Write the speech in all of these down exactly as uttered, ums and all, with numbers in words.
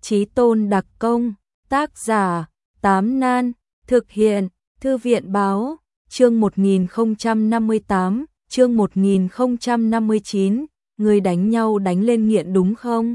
Chí Tôn đặc công, tác giả, Tám Nan, thực hiện, Thư viện báo, chương một nghìn không trăm năm mươi tám, chương một nghìn không trăm năm mươi chín, người đánh nhau đánh lên nghiện đúng không?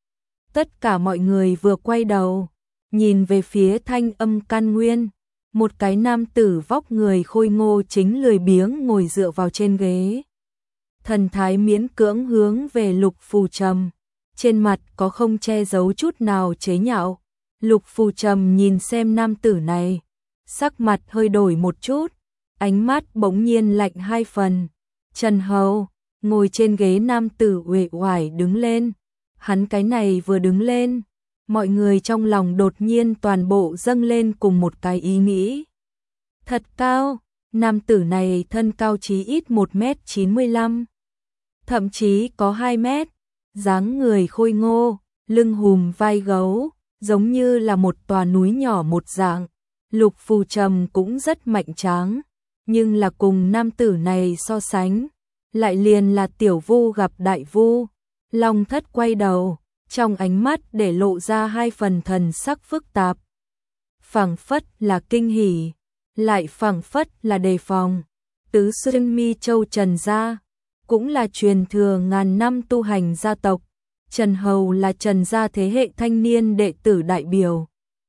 Tất cả mọi người vừa quay đầu, nhìn về phía Thanh Âm Căn Nguyên, một cái nam tử vóc người khôi ngô chính lười biếng ngồi dựa vào trên ghế. Thần thái miễn cưỡng hướng về Lục Phù Trầm, trên mặt có không che giấu chút nào chế nhạo. Lục Phù Trầm nhìn xem nam tử này, sắc mặt hơi đổi một chút, ánh mắt bỗng nhiên lạnh hai phần. Trần Hầu, ngồi trên ghế nam tử uể oải đứng lên, hắn cái này vừa đứng lên, mọi người trong lòng đột nhiên toàn bộ dâng lên cùng một cái ý nghĩ. Thật cao, nam tử này thân cao chí ít một mét chín mươi lăm, thậm chí có hai mét, dáng người khôi ngô, lưng hùm vai gấu, giống như là một tòa núi nhỏ một dạng. Lục Phù Trầm cũng rất mạnh tráng, nhưng là cùng nam tử này so sánh, lại liền là tiểu vu gặp đại vu. Long Thất quay đầu, trong ánh mắt để lộ ra hai phần thần sắc phức tạp. Phảng phất là kinh hỉ, lại phảng phất là đề phòng. Tứ Xuyên Mi Châu Trần gia, cũng là truyền thừa ngàn năm tu hành gia tộc. Trần Hầu là Trần gia thế hệ thanh niên đệ tử đại biểu.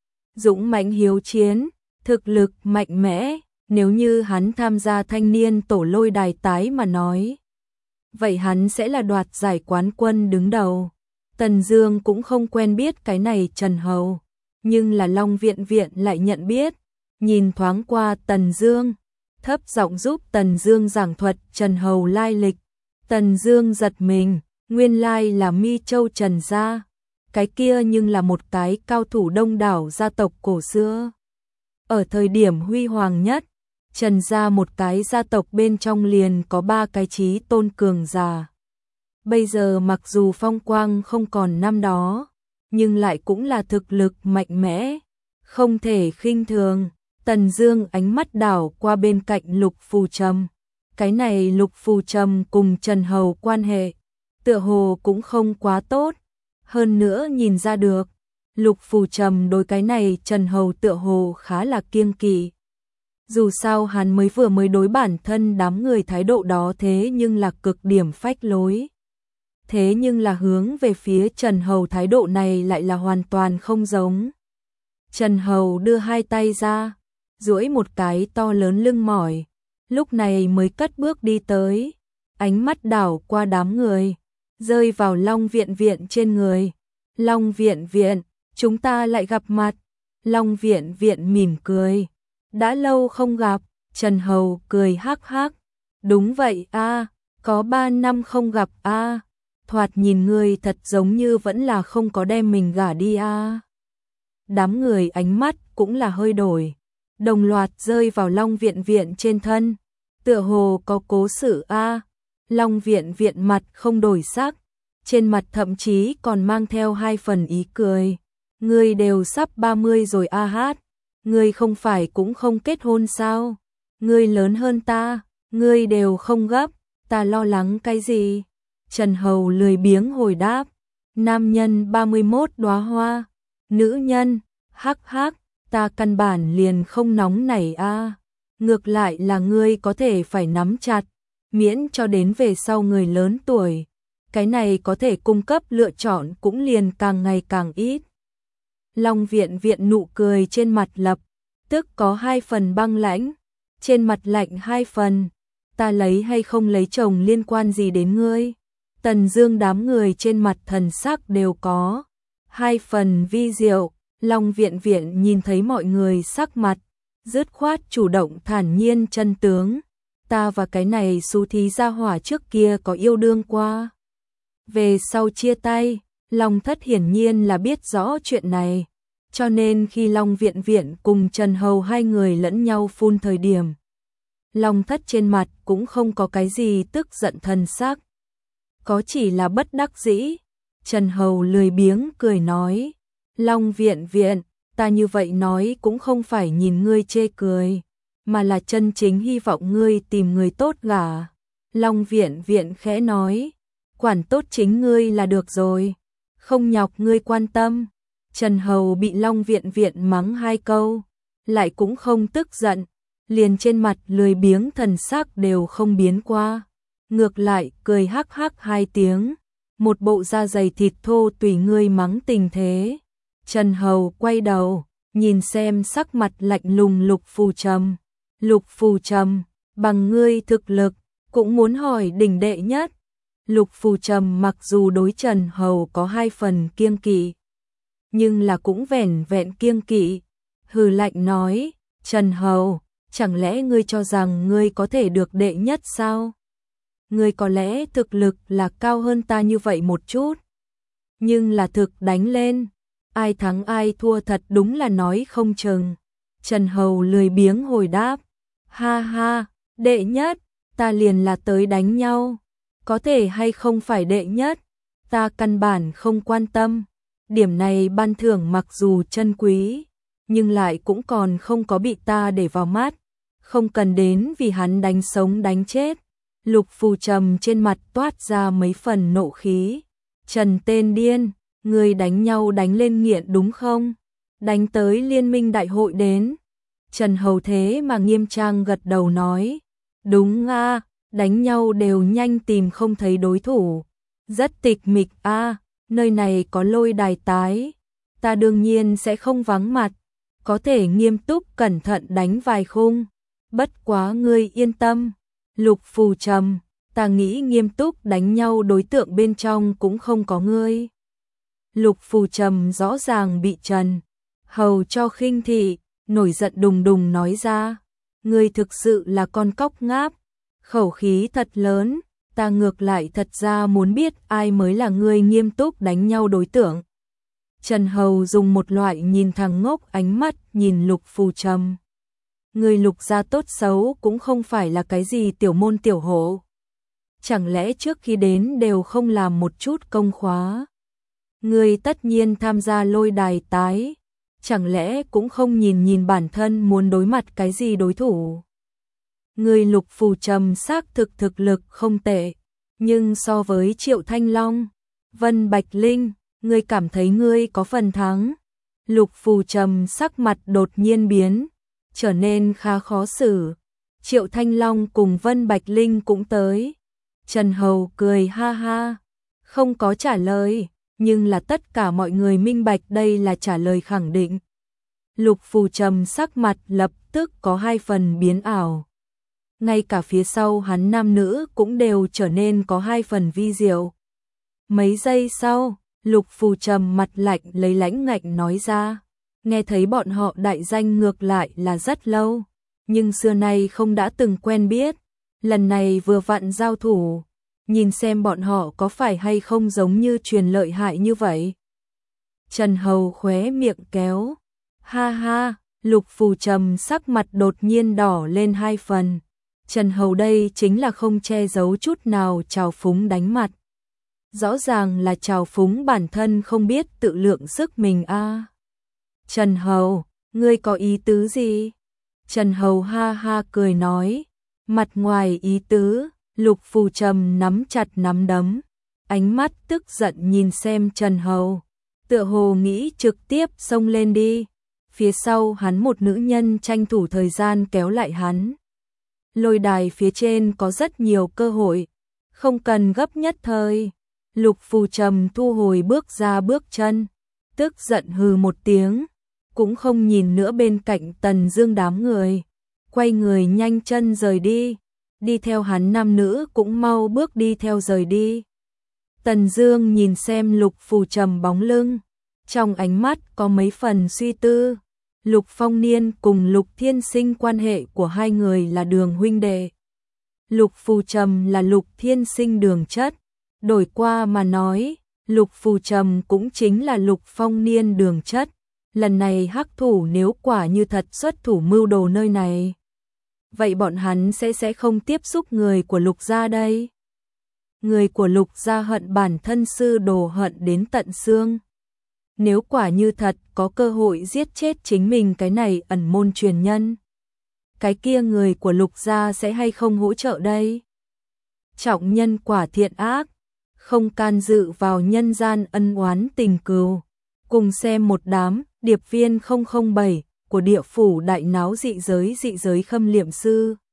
Dũng mãnh hiếu chiến, thực lực mạnh mẽ, nếu như hắn tham gia thanh niên tổ lôi đài tái mà nói, vậy hắn sẽ là đoạt giải quán quân đứng đầu. Tần Dương cũng không quen biết cái này Trần Hầu, nhưng là Long Viện Viện lại nhận biết, nhìn thoáng qua Tần Dương, thấp giọng giúp Tần Dương giảng thuật Trần Hầu lai lịch. Tần Dương giật mình, nguyên lai là Mi Châu Trần gia, cái kia nhưng là một cái cao thủ đông đảo gia tộc cổ xưa. Ở thời điểm huy hoàng nhất, Trần gia một cái gia tộc bên trong liền có ba cái chí tôn cường giả. Bây giờ mặc dù phong quang không còn năm đó, nhưng lại cũng là thực lực mạnh mẽ, không thể khinh thường. Tần Dương ánh mắt đảo qua bên cạnh Lục Phù Trầm. Cái này Lục Phù Trầm cùng Trần Hầu quan hệ tựa hồ cũng không quá tốt, hơn nữa nhìn ra được, Lục Phù Trầm đối cái này Trần Hầu tựa hồ khá là kiêng kỵ. Dù sao hắn mới vừa mới đối bản thân đám người thái độ đó thế nhưng là cực điểm phách lối. Thế nhưng là hướng về phía Trần Hầu thái độ này lại là hoàn toàn không giống. Trần Hầu đưa hai tay ra, duỗi một cái to lớn lưng mỏi, lúc này mới cất bước đi tới, ánh mắt đảo qua đám người, rơi vào Long Viện Viện trên người. Long Viện Viện, chúng ta lại gặp mặt. Long Viện Viện mỉm cười. Đã lâu không gặp. Trần Hầu cười hắc hắc. Đúng vậy a, có ba năm không gặp a. Thoạt nhìn người thật giống như vẫn là không có đem mình gả đi a. Đám người ánh mắt cũng là hơi đổi, đồng loạt rơi vào Long Viện Viện trên thân. Tựa hồ có cố sự a. Long Viện Viện mặt không đổi sắc, trên mặt thậm chí còn mang theo hai phần ý cười. Ngươi đều sắp ba mươi rồi a hát, ngươi không phải cũng không kết hôn sao? Ngươi lớn hơn ta, ngươi đều không gấp, ta lo lắng cái gì? Trần Hầu lười biếng hồi đáp, nam nhân ba mươi mốt đóa hoa, nữ nhân, hắc hắc, ta căn bản liền không nóng nảy a. Ngược lại là ngươi có thể phải nắm chặt, miễn cho đến về sau người lớn tuổi, cái này có thể cung cấp lựa chọn cũng liền càng ngày càng ít. Long Viện Viện nụ cười trên mặt lập tức có hai phần băng lãnh, trên mặt lạnh hai phần. Ta lấy hay không lấy chồng liên quan gì đến ngươi? Tần Dương đám người trên mặt thần sắc đều có hai phần vi diệu. Long Viện Viện nhìn thấy mọi người sắc mặt dứt khoát chủ động thản nhiên chân tướng. Ta và cái này xú thí gia hỏa trước kia có yêu đương qua. Về sau chia tay, Long Thất hiển nhiên là biết rõ chuyện này, cho nên khi Long Viện Viện cùng Trần Hầu hai người lẫn nhau phun thời điểm, Long Thất trên mặt cũng không có cái gì tức giận thần sắc, có chỉ là bất đắc dĩ. Trần Hầu lười biếng cười nói, Long Viện Viện, ta như vậy nói cũng không phải nhìn ngươi chê cười, mà là chân chính hy vọng ngươi tìm người tốt gả. Long Viện Viện khẽ nói, quản tốt chính ngươi là được rồi, không nhọc ngươi quan tâm. Trần Hầu bị Long Viện Viện mắng hai câu, lại cũng không tức giận, liền trên mặt lười biếng thần sắc đều không biến qua, ngược lại cười hắc hắc hai tiếng, một bộ da dày thịt thô tùy ngươi mắng tình thế. Trần Hầu quay đầu, nhìn xem sắc mặt lạnh lùng Lục Phù Trầm. Lục Phù Trầm, bằng ngươi thực lực, cũng muốn hỏi đỉnh đệ nhất. Lục Phù Trầm mặc dù đối Trần Hầu có hai phần kiêng kỵ, nhưng là cũng vẻn vẹn kiêng kỵ, hừ lạnh nói, Trần Hầu, chẳng lẽ ngươi cho rằng ngươi có thể được đệ nhất sao? Ngươi có lẽ thực lực là cao hơn ta như vậy một chút, nhưng là thực đánh lên, ai thắng ai thua thật đúng là nói không chừng. Trần Hầu lười biếng hồi đáp, ha ha, đệ nhất, ta liền là tới đánh nhau, có thể hay không phải đệ nhất, ta căn bản không quan tâm. Điểm này ban thưởng mặc dù chân quý, nhưng lại cũng còn không có bị ta để vào mắt, không cần đến vì hắn đánh sống đánh chết. Lục Phù Trầm trên mặt toát ra mấy phần nộ khí. Trần tên điên, người đánh nhau đánh lên nghiện đúng không? Đánh tới liên minh đại hội đến. Trần Hầu thế mà nghiêm trang gật đầu nói, đúng a, đánh nhau đều nhanh tìm không thấy đối thủ, rất tịch mịch a, nơi này có lôi đài tái, ta đương nhiên sẽ không vắng mặt, có thể nghiêm túc cẩn thận đánh vài khung, bất quá ngươi yên tâm. Lục Phù Trầm, ta nghĩ nghiêm túc đánh nhau đối tượng bên trong cũng không có ngươi. Lục Phù Trầm rõ ràng bị Trần Hầu cho khinh thị, nổi giận đùng đùng nói ra, ngươi thực sự là con cóc ngáp, khẩu khí thật lớn, ta ngược lại thật ra muốn biết ai mới là ngươi nghiêm túc đánh nhau đối tượng. Trần Hầu dùng một loại nhìn thằng ngốc ánh mắt nhìn Lục Phù Trầm. Người Lục gia tốt xấu cũng không phải là cái gì tiểu môn tiểu hộ. Chẳng lẽ trước khi đến đều không làm một chút công khóa? Người tất nhiên tham gia lôi đài tái, chẳng lẽ cũng không nhìn nhìn bản thân muốn đối mặt cái gì đối thủ? Người Lục Phù Trầm xác thực thực lực không tệ, nhưng so với Triệu Thanh Long, Vân Bạch Linh, ngươi cảm thấy ngươi có phần thắng? Lục Phù Trầm sắc mặt đột nhiên biến, trở nên khá khó xử. Triệu Thanh Long cùng Vân Bạch Linh cũng tới. Trần Hầu cười ha ha, không có trả lời, nhưng là tất cả mọi người minh bạch đây là trả lời khẳng định. Lục Phù Trầm sắc mặt lập tức có hai phần biến ảo. Ngay cả phía sau hắn nam nữ cũng đều trở nên có hai phần vi diệu. Mấy giây sau, Lục Phù Trầm mặt lạnh lấy lãnh ngạnh nói ra, nghe thấy bọn họ đại danh ngược lại là rất lâu, nhưng xưa nay không đã từng quen biết, lần này vừa vặn giao thủ, nhìn xem bọn họ có phải hay không giống như truyền lợi hại như vậy. Trần Hầu khóe miệng kéo, ha ha, Lục Phù Trầm sắc mặt đột nhiên đỏ lên hai phần. Trần Hầu đây chính là không che giấu chút nào trào phúng đánh mặt. Rõ ràng là trào phúng bản thân không biết tự lượng sức mình a. À. Trần Hầu, ngươi có ý tứ gì? Trần Hầu ha ha cười nói, mặt ngoài ý tứ. Lục Phù Trầm nắm chặt nắm đấm, ánh mắt tức giận nhìn xem Trần Hầu, tựa hồ nghĩ trực tiếp xông lên đi. Phía sau hắn một nữ nhân tranh thủ thời gian kéo lại hắn. Lôi đài phía trên có rất nhiều cơ hội, không cần gấp nhất thời. Lục Phù Trầm thu hồi bước ra bước chân, tức giận hừ một tiếng, cũng không nhìn nữa bên cạnh Tần Dương đám người, quay người nhanh chân rời đi. Đi theo hắn nam nữ cũng mau bước đi theo rời đi. Tần Dương nhìn xem Lục Phù Trầm bóng lưng, trong ánh mắt có mấy phần suy tư. Lục Phong Niên cùng Lục Thiên Sinh quan hệ của hai người là đường huynh đệ. Lục Phù Trầm là Lục Thiên Sinh đường chất, đổi qua mà nói, Lục Phù Trầm cũng chính là Lục Phong Niên đường chất. Lần này hắc thủ nếu quả như thật xuất thủ mưu đồ nơi này, vậy bọn hắn sẽ sẽ không tiếp xúc người của Lục gia đây. Người của Lục gia hận bản thân sư đồ hận đến tận xương. Nếu quả như thật có cơ hội giết chết chính mình cái này ẩn môn truyền nhân, cái kia người của Lục gia sẽ hay không hỗ trợ đây? Trọng nhân quả thiện ác, không can dự vào nhân gian ân oán tình cừu, Cùng xem một đám điệp viên không không bảy của địa phủ đại náo dị giới dị giới khâm liệm sư.